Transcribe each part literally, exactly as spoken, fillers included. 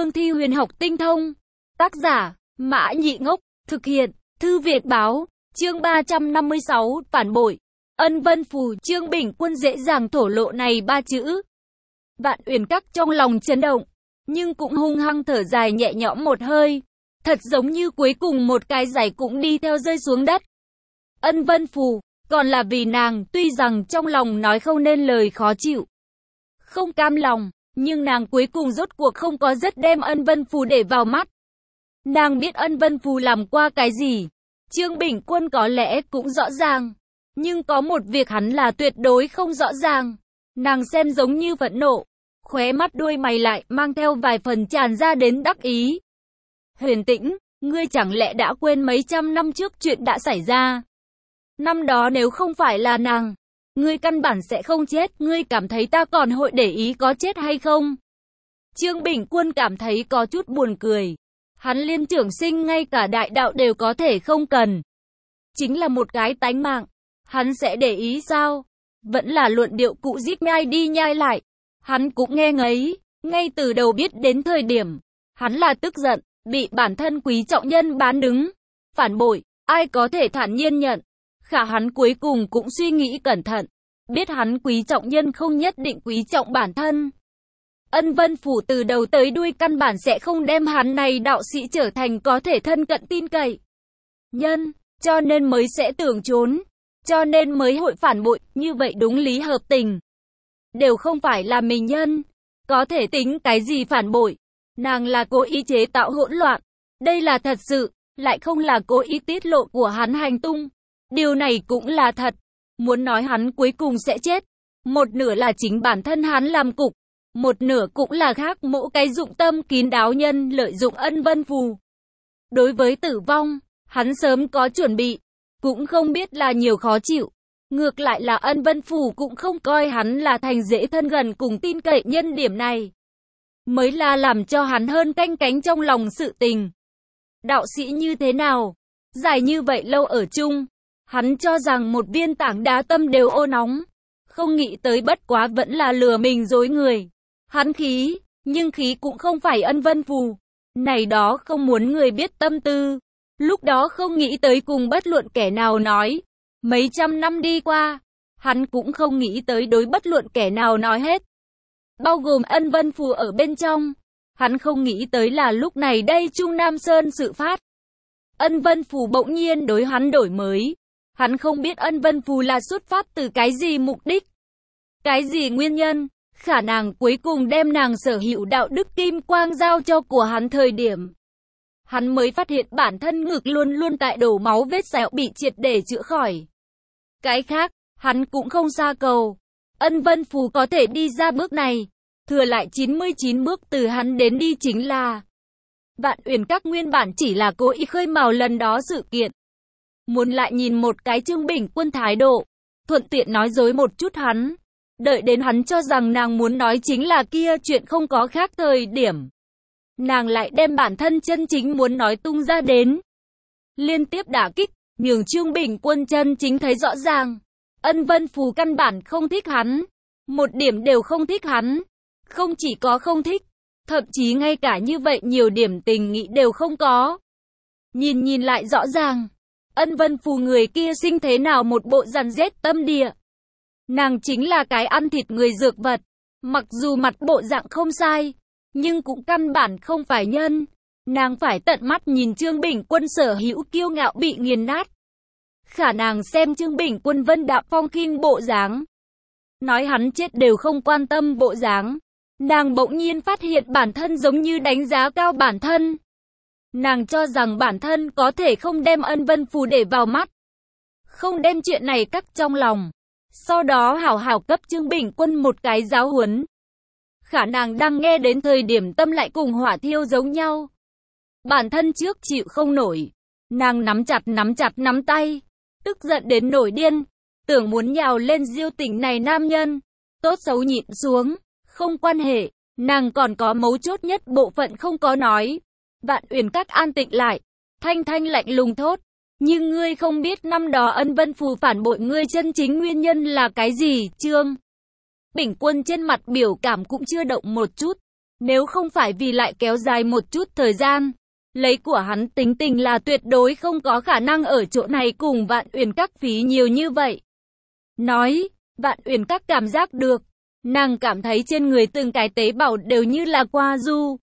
cương thi huyền học tinh thông. Tác giả, Mã Nhị Ngốc, thực hiện, Thư Việt Báo, chương ba trăm năm mươi sáu, phản bội. Ân Vân Phù, Trương Bình Quân dễ dàng thổ lộ này ba chữ. Vạn Uyển Các trong lòng chấn động, nhưng cũng hung hăng thở dài nhẹ nhõm một hơi. Thật giống như cuối cùng một cái giày cũng đi theo rơi xuống đất. Ân Vân Phù, còn là vì nàng, tuy rằng trong lòng nói không nên lời khó chịu, không cam lòng, nhưng nàng cuối cùng rốt cuộc không có rất đem Ân Vân Phù để vào mắt. Nàng biết Ân Vân Phù làm qua cái gì, Trương Bình Quân có lẽ cũng rõ ràng, nhưng có một việc hắn là tuyệt đối không rõ ràng. Nàng xem giống như phẫn nộ, khóe mắt đuôi mày lại mang theo vài phần tràn ra đến đắc ý. Huyền Tĩnh, ngươi chẳng lẽ đã quên mấy trăm năm trước chuyện đã xảy ra? Năm đó nếu không phải là nàng, ngươi căn bản sẽ không chết, ngươi cảm thấy ta còn hội để ý có chết hay không? Trương Bình Quân cảm thấy có chút buồn cười. Hắn Liên Trưởng Sinh ngay cả đại đạo đều có thể không cần. Chính là một cái tánh mạng, hắn sẽ để ý sao? Vẫn là luận điệu cụ díp nhai đi nhai lại. Hắn cũng nghe ngấy, ngay từ đầu biết đến thời điểm, hắn là tức giận, bị bản thân quý trọng nhân bán đứng. Phản bội, ai có thể thản nhiên nhận. Khả hắn cuối cùng cũng suy nghĩ cẩn thận, biết hắn quý trọng nhân không nhất định quý trọng bản thân. Ân Vân Phủ từ đầu tới đuôi căn bản sẽ không đem hắn này đạo sĩ trở thành có thể thân cận tin cậy nhân, cho nên mới sẽ tưởng trốn, cho nên mới hội phản bội, như vậy đúng lý hợp tình. Đều không phải là mình nhân, có thể tính cái gì phản bội, nàng là cố ý chế tạo hỗn loạn, đây là thật sự, lại không là cố ý tiết lộ của hắn hành tung. Điều này cũng là thật, muốn nói hắn cuối cùng sẽ chết, một nửa là chính bản thân hắn làm cục, một nửa cũng là khác mỗi cái dụng tâm kín đáo nhân lợi dụng Ân Vân Phù. Đối với tử vong, hắn sớm có chuẩn bị, cũng không biết là nhiều khó chịu. Ngược lại là Ân Vân Phù cũng không coi hắn là thành dễ thân gần cùng tin cậy nhân, điểm này mới là làm cho hắn hơn canh cánh trong lòng sự tình. Đạo sĩ như thế nào? Dài như vậy lâu ở chung, hắn cho rằng một viên tảng đá tâm đều ô nóng, không nghĩ tới bất quá vẫn là lừa mình dối người. Hắn khí, nhưng khí cũng không phải Ân Vân Phù. Này đó không muốn người biết tâm tư. Lúc đó không nghĩ tới cùng bất luận kẻ nào nói. Mấy trăm năm đi qua, hắn cũng không nghĩ tới đối bất luận kẻ nào nói hết. Bao gồm Ân Vân Phù ở bên trong. Hắn không nghĩ tới là lúc này đây Trung Nam Sơn sự phát. Ân Vân Phù bỗng nhiên đối hắn đổi mới. Hắn không biết Ân Vân Phù là xuất phát từ cái gì mục đích, cái gì nguyên nhân. Khả năng cuối cùng đem nàng sở hữu đạo đức kim quang giao cho của hắn thời điểm, hắn mới phát hiện bản thân ngực luôn luôn tại đổ máu, vết sẹo bị triệt để chữa khỏi. Cái khác, hắn cũng không xa cầu. Ân Vân Phù có thể đi ra bước này, thừa lại chín mươi chín bước từ hắn đến đi chính là Vạn Uyển Các nguyên bản chỉ là cố ý khơi mào lần đó sự kiện. Muốn lại nhìn một cái Trương Bình Quân thái độ, thuận tiện nói dối một chút hắn. Đợi đến hắn cho rằng nàng muốn nói chính là kia chuyện không có khác thời điểm, nàng lại đem bản thân chân chính muốn nói tung ra đến. Liên tiếp đả kích, nhường Trương Bình Quân chân chính thấy rõ ràng. Ân Vân Phù căn bản không thích hắn. Một điểm đều không thích hắn. Không chỉ có không thích, thậm chí ngay cả như vậy nhiều điểm tình nghĩ đều không có. Nhìn nhìn lại rõ ràng, Ân Vân Phù người kia sinh thế nào một bộ dằn rét tâm địa. Nàng chính là cái ăn thịt người dược vật. Mặc dù mặt bộ dạng không sai, nhưng cũng căn bản không phải nhân. Nàng phải tận mắt nhìn Trương Bình Quân sở hữu kiêu ngạo bị nghiền nát. Khả nàng xem Trương Bình Quân vân đạm phong khinh bộ dáng, nói hắn chết đều không quan tâm bộ dáng. Nàng bỗng nhiên phát hiện bản thân giống như đánh giá cao bản thân. Nàng cho rằng bản thân có thể không đem Ân Vân Phù để vào mắt, không đem chuyện này cắt trong lòng, sau đó hảo hảo cấp Trương Bình Quân một cái giáo huấn. Khả năng đang nghe đến thời điểm tâm lại cùng hỏa thiêu giống nhau. Bản thân trước chịu không nổi, nàng nắm chặt nắm chặt nắm tay, tức giận đến nổi điên, tưởng muốn nhào lên Diêu Tỉnh này nam nhân. Tốt xấu nhịn xuống, không quan hệ, nàng còn có mấu chốt nhất bộ phận không có nói. Vạn Uyển Các an tịnh lại, thanh thanh lạnh lùng thốt. Nhưng ngươi không biết năm đó Ân Vân Phù phản bội ngươi chân chính nguyên nhân là cái gì, Trương Bình Quân trên mặt biểu cảm cũng chưa động một chút. Nếu không phải vì lại kéo dài một chút thời gian, lấy của hắn tính tình là tuyệt đối không có khả năng ở chỗ này cùng Vạn Uyển Các phí nhiều như vậy. Nói, Vạn Uyển Các cảm giác được, nàng cảm thấy trên người từng cái tế bào đều như là qua du.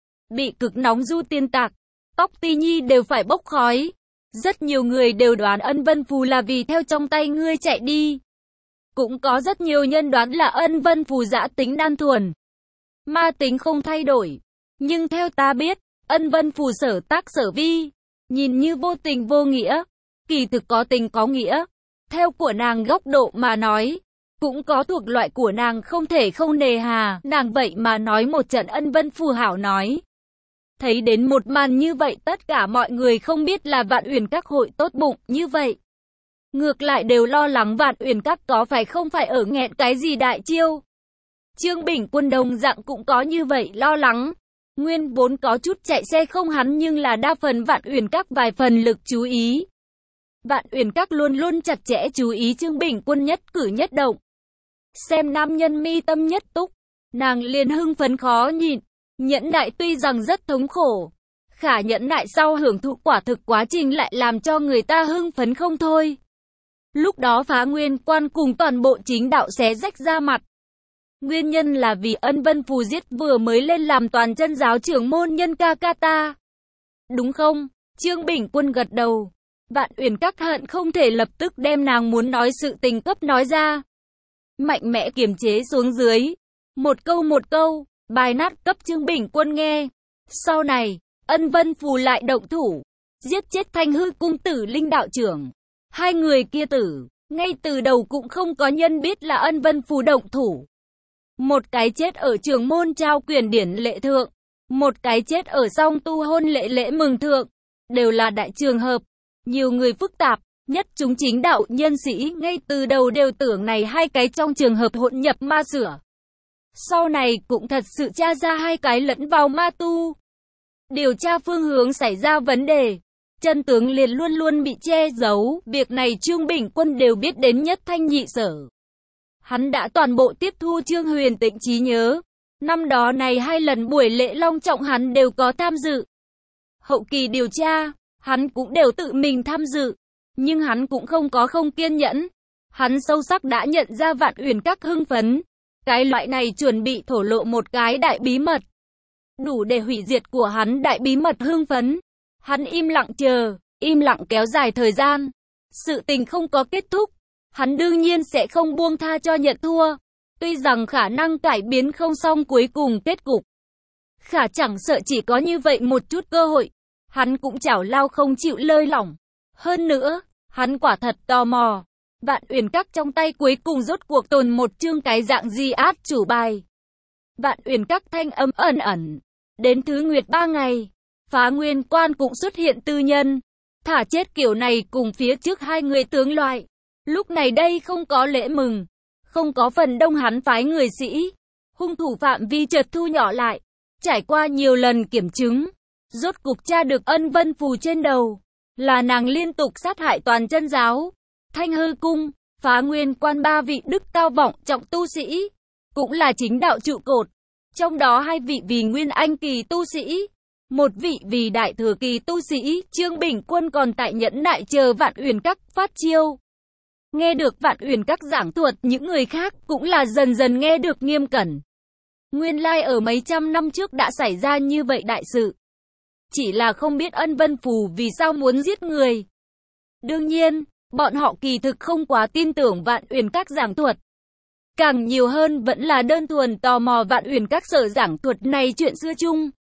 Bị cực nóng du tiên tạc, tóc ti nhi đều phải bốc khói. Rất nhiều người đều đoán Ân Vân Phù là vì theo trong tay ngươi chạy đi. Cũng có rất nhiều nhân đoán là Ân Vân Phù dã tính đan thuần, ma tính không thay đổi. Nhưng theo ta biết, Ân Vân Phù sở tác sở vi, nhìn như vô tình vô nghĩa, kỳ thực có tình có nghĩa. Theo của nàng góc độ mà nói, cũng có thuộc loại của nàng không thể không nề hà. Nàng vậy mà nói một trận Ân Vân Phù hảo nói. Thấy đến một màn như vậy tất cả mọi người không biết là Vạn Uyển Các hội tốt bụng như vậy. Ngược lại đều lo lắng Vạn Uyển Các có phải không phải ở nghẹn cái gì đại chiêu. Trương Bình Quân đồng dạng cũng có như vậy lo lắng. Nguyên vốn có chút chạy xe không hắn nhưng là đa phần Vạn Uyển Các vài phần lực chú ý. Vạn Uyển Các luôn luôn chặt chẽ chú ý Trương Bình Quân nhất cử nhất động. Xem nam nhân mi tâm nhất túc, nàng liền hưng phấn khó nhịn. Nhẫn nại tuy rằng rất thống khổ, khả nhẫn nại sau hưởng thụ quả thực quá trình lại làm cho người ta hưng phấn không thôi. Lúc đó Phá Nguyên Quan cùng toàn bộ chính đạo xé rách ra mặt. Nguyên nhân là vì Ân Vân Phù giết vừa mới lên làm toàn chân giáo trưởng môn nhân ca ca ta. Đúng không? Trương Bình Quân gật đầu. Vạn Uyển Các hận không thể lập tức đem nàng muốn nói sự tình cấp nói ra. Mạnh mẽ kiềm chế xuống dưới. Một câu một câu, bài nát cấp Trương Bình Quân nghe. Sau này, Ân Vân Phù lại động thủ, giết chết Thanh Hư cung tử Linh đạo trưởng. Hai người kia tử, ngay từ đầu cũng không có nhân biết là Ân Vân Phù động thủ. Một cái chết ở trưởng môn trao quyền điển lệ thượng, một cái chết ở song tu hôn lễ lễ mừng thượng, đều là đại trường hợp. Nhiều người phức tạp, nhất chúng chính đạo nhân sĩ ngay từ đầu đều tưởng này hai cái trong trường hợp hỗn nhập ma sửa. Sau này cũng thật sự tra ra hai cái lẫn vào ma tu. Điều tra phương hướng xảy ra vấn đề, chân tướng liền luôn luôn bị che giấu. Việc này Trương Bình Quân đều biết đến nhất thanh nhị sở. Hắn đã toàn bộ tiếp thu Trương Huyền Tĩnh trí nhớ. Năm đó này hai lần buổi lễ long trọng hắn đều có tham dự. Hậu kỳ điều tra, hắn cũng đều tự mình tham dự. Nhưng hắn cũng không có không kiên nhẫn. Hắn sâu sắc đã nhận ra Vạn Uyển Các hưng phấn. Cái loại này chuẩn bị thổ lộ một cái đại bí mật. Đủ để hủy diệt của hắn đại bí mật hưng phấn. Hắn im lặng chờ, im lặng kéo dài thời gian. Sự tình không có kết thúc. Hắn đương nhiên sẽ không buông tha cho nhận thua. Tuy rằng khả năng cải biến không xong cuối cùng kết cục. Khả chẳng sợ chỉ có như vậy một chút cơ hội. Hắn cũng chảo lao không chịu lơi lỏng. Hơn nữa, hắn quả thật tò mò. Vạn Uyển Các trong tay cuối cùng rốt cuộc tồn một chương cái dạng gì át chủ bài. Vạn Uyển Các thanh âm ẩn ẩn. Đến thứ nguyệt ba ngày, Phá Nguyên Quan cũng xuất hiện tư nhân. Thả chết kiểu này cùng phía trước hai người tướng loại. Lúc này đây không có lễ mừng, không có phần đông hắn phái người sĩ. Hung thủ phạm vi chợt thu nhỏ lại. Trải qua nhiều lần kiểm chứng, rốt cục tra được Ân Vân Phù trên đầu. Là nàng liên tục sát hại toàn chân giáo. Thanh Hư cung, Phá Nguyên Quan ba vị đức cao vọng trọng tu sĩ, cũng là chính đạo trụ cột. Trong đó hai vị vì Nguyên Anh kỳ tu sĩ, một vị vì Đại Thừa kỳ tu sĩ. Trương Bình Quân còn tại nhẫn nại chờ Vạn Uyển Các phát chiêu. Nghe được Vạn Uyển Các giảng thuật, những người khác cũng là dần dần nghe được nghiêm cẩn. Nguyên lai ở mấy trăm năm trước đã xảy ra như vậy đại sự. Chỉ là không biết Ân Vân Phù vì sao muốn giết người. Đương nhiên, bọn họ kỳ thực không quá tin tưởng Vạn Uyển Các giảng thuật. Càng nhiều hơn vẫn là đơn thuần tò mò Vạn Uyển Các sở giảng thuật này chuyện xưa chung.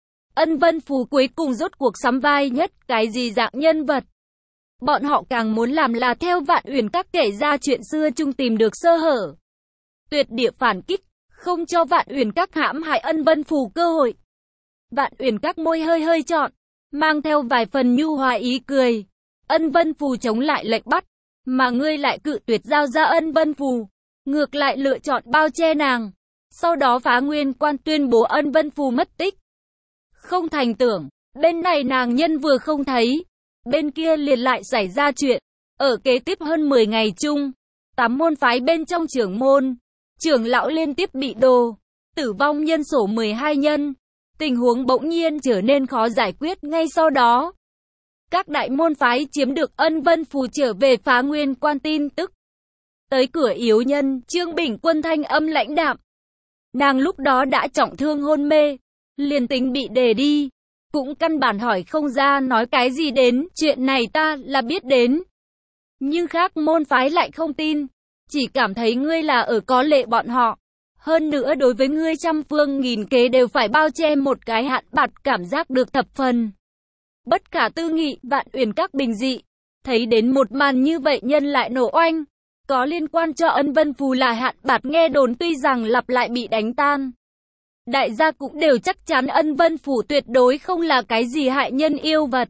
Ân Vân Phù cuối cùng rốt cuộc sắm vai nhất cái gì dạng nhân vật. Bọn họ càng muốn làm là theo Vạn Uyển Các kể ra chuyện xưa chung tìm được sơ hở. Tuyệt địa phản kích, không cho Vạn Uyển Các hãm hại Ân Vân Phù cơ hội. Vạn Uyển Các môi hơi hơi trọn, mang theo vài phần nhu hòa ý cười. Ân Vân Phù chống lại lệnh bắt, mà ngươi lại cự tuyệt giao ra Ân Vân Phù. Ngược lại lựa chọn bao che nàng. Sau đó Phá Nguyên Quan tuyên bố Ân Vân Phù mất tích. Không thành tưởng, bên này nàng nhân vừa không thấy, bên kia liền lại xảy ra chuyện. Ở kế tiếp hơn mười ngày chung, tám môn phái bên trong trưởng môn, trưởng lão liên tiếp bị đồ. tử vong nhân số mười hai nhân. Tình huống bỗng nhiên trở nên khó giải quyết ngay sau đó. Các đại môn phái chiếm được Ân Vân Phù trở về phá nguyên quan tin tức. Tới cửa yếu nhân, Trương Bình Quân thanh âm lãnh đạm. Nàng lúc đó đã trọng thương hôn mê, liền tính bị đề đi, cũng căn bản hỏi không ra nói cái gì đến, chuyện này ta là biết đến. Nhưng khác môn phái lại không tin, chỉ cảm thấy ngươi là ở có lệ bọn họ. Hơn nữa đối với ngươi trăm phương nghìn kế đều phải bao che một cái hạn bạt, cảm giác được thập phần bất khả tư nghị. Vạn Uyển Các bình dị, thấy đến một màn như vậy nhân lại nổ oanh. Có liên quan cho Ân Vân Phù là hạn bạt nghe đồn tuy rằng lặp lại bị đánh tan. Đại gia cũng đều chắc chắn Ân Vân Phù tuyệt đối không là cái gì hại nhân yêu vật.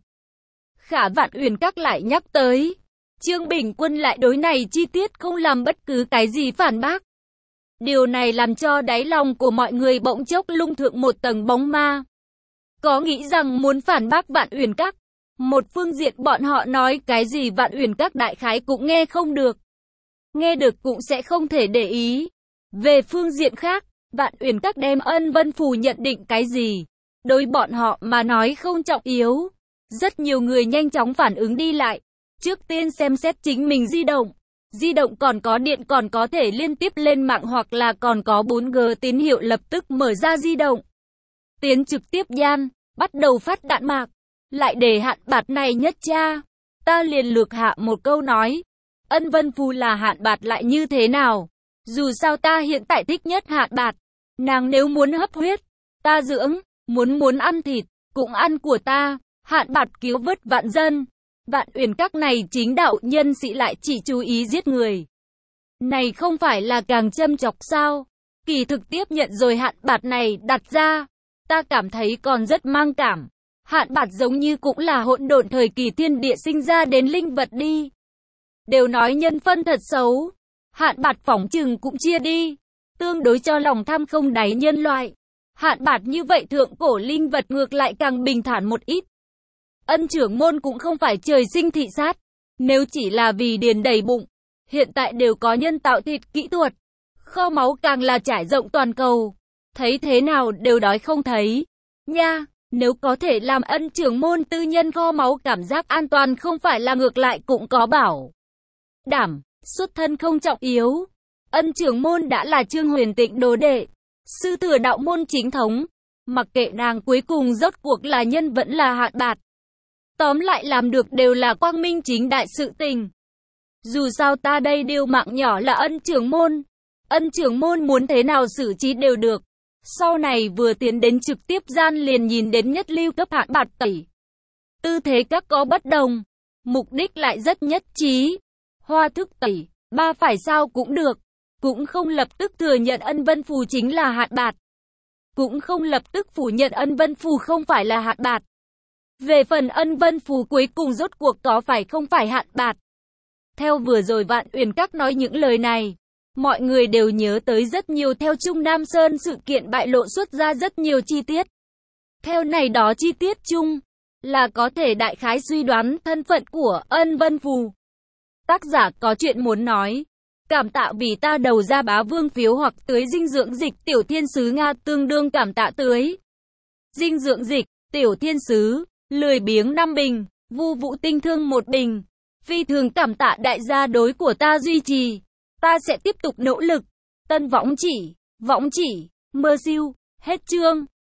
Khả Vạn Uyển Các lại nhắc tới, Trương Bình Quân lại đối này chi tiết không làm bất cứ cái gì phản bác. Điều này làm cho đáy lòng của mọi người bỗng chốc lung thượng một tầng bóng ma. Có nghĩ rằng muốn phản bác Vạn Uyển Các, một phương diện bọn họ nói cái gì Vạn Uyển Các đại khái cũng nghe không được. Nghe được cũng sẽ không thể để ý. Về phương diện khác, Vạn Uyển Các đem Ân Vân Phù nhận định cái gì, đối bọn họ mà nói không trọng yếu. Rất nhiều người nhanh chóng phản ứng đi lại. Trước tiên xem xét chính mình di động. Di động còn có điện, còn có thể liên tiếp lên mạng hoặc là còn có bốn G tín hiệu, lập tức mở ra di động. Tiến trực tiếp gian, bắt đầu phát đạn mạc. Lại để hạn bạt này nhất tra. Ta liền lược hạ một câu nói. Ân Vân Phù là hạn bạt lại như thế nào? Dù sao ta hiện tại thích nhất hạn bạt. Nàng nếu muốn hấp huyết, ta dưỡng, muốn muốn ăn thịt, cũng ăn của ta. Hạn bạt cứu vớt vạn dân. Vạn Uyển Các này chính đạo nhân sĩ lại chỉ chú ý giết người. Này không phải là càng châm chọc sao? Kỳ thực tiếp nhận rồi hạn bạt này đặt ra, ta cảm thấy còn rất mang cảm. Hạn bạt giống như cũng là hỗn độn thời kỳ thiên địa sinh ra đến linh vật đi. Đều nói nhân phân thật xấu. Hạn bạt phỏng chừng cũng chia đi. Tương đối cho lòng tham không đáy nhân loại. Hạn bạt như vậy thượng cổ linh vật ngược lại càng bình thản một ít. Ân trưởng môn cũng không phải trời sinh thị sát. Nếu chỉ là vì điền đầy bụng, hiện tại đều có nhân tạo thịt kỹ thuật. Kho máu càng là trải rộng toàn cầu. Thấy thế nào đều đói không thấy. Nha, nếu có thể làm Ân trưởng môn tư nhân kho máu, cảm giác an toàn không phải là ngược lại cũng có bảo đảm, xuất thân không trọng yếu. Ân trưởng môn đã là Trương Huyền Tịnh đồ đệ, sư thừa đạo môn chính thống. Mặc kệ nàng cuối cùng rốt cuộc là nhân vẫn là hạn bạt. Tóm lại làm được đều là quang minh chính đại sự tình. Dù sao ta đây điều mạng nhỏ là Ân trưởng môn. Ân trưởng môn muốn thế nào xử trí đều được. Sau này vừa tiến đến trực tiếp gian liền nhìn đến nhất lưu cấp hạn bạt tẩy. Tư thế các có bất đồng, mục đích lại rất nhất trí. Hoa thức tẩy, ba phải sao cũng được. Cũng không lập tức thừa nhận Ân Vân Phù chính là hạn bạt. Cũng không lập tức phủ nhận Ân Vân Phù không phải là hạn bạt. Về phần Ân Vân Phù cuối cùng rốt cuộc có phải không phải hạn bạt. Theo vừa rồi Vạn Uyển Các nói những lời này, mọi người đều nhớ tới rất nhiều. Theo Trung Nam Sơn sự kiện bại lộ xuất ra rất nhiều chi tiết. Theo này đó chi tiết chung, là có thể đại khái suy đoán thân phận của Ân Vân Phù. Tác giả có chuyện muốn nói. Cảm tạ vì ta đầu ra bá vương phiếu hoặc tưới dinh dưỡng dịch tiểu thiên sứ Nga, tương đương cảm tạ tưới dinh dưỡng dịch tiểu thiên sứ, lười biếng năm bình, Vu Vũ Tinh Thương một bình. Phi thường cảm tạ đại gia đối của ta duy trì. Ta sẽ tiếp tục nỗ lực. Tân võng chỉ, võng chỉ, mơ siêu, hết chương.